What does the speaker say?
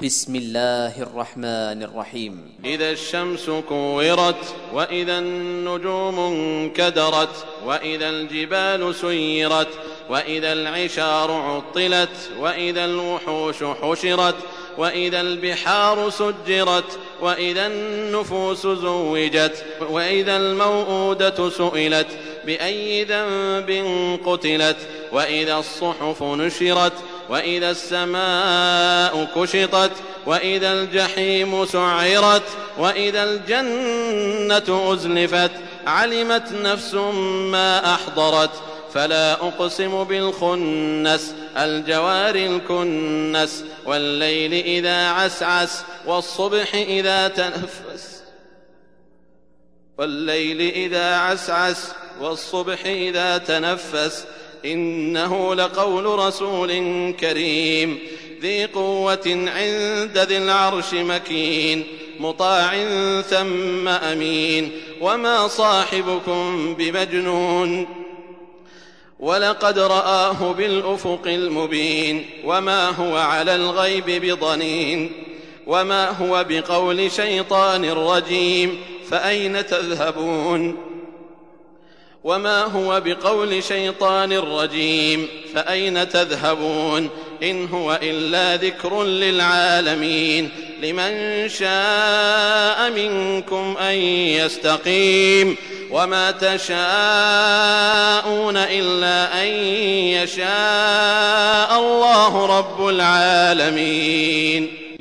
بسم الله الرحمن الرحيم. إذا الشمس كورت وإذا النجوم انكدرت وإذا الجبال سيرت وإذا العشار عطلت وإذا الوحوش حشرت وإذا البحار سجرت وإذا النفوس زوجت وإذا الموءودة سئلت بأي ذنب قتلت وإذا الصحف نشرت وإذا السماء كشطت وإذا الجحيم سعرت وإذا الجنة أزلفت علمت نفس ما أحضرت فلا أقسم بالخنس الجوار الكنس والليل إذا عسعس والصبح إذا تنفس والصبح إذا تنفس إنه لقول رسول كريم ذي قوة عند ذي العرش مكين مطاع ثم أمين وما صاحبكم بمجنون ولقد رآه بالأفق المبين وما هو على الغيب بضنين وما هو بقول شيطان رجيم فأين تذهبون وما هو بقول شيطان رجيم فأين تذهبون إن هو إلا ذكر للعالمين لمن شاء منكم أن يستقيم وما تشاءون إلا أن يشاء الله رب العالمين.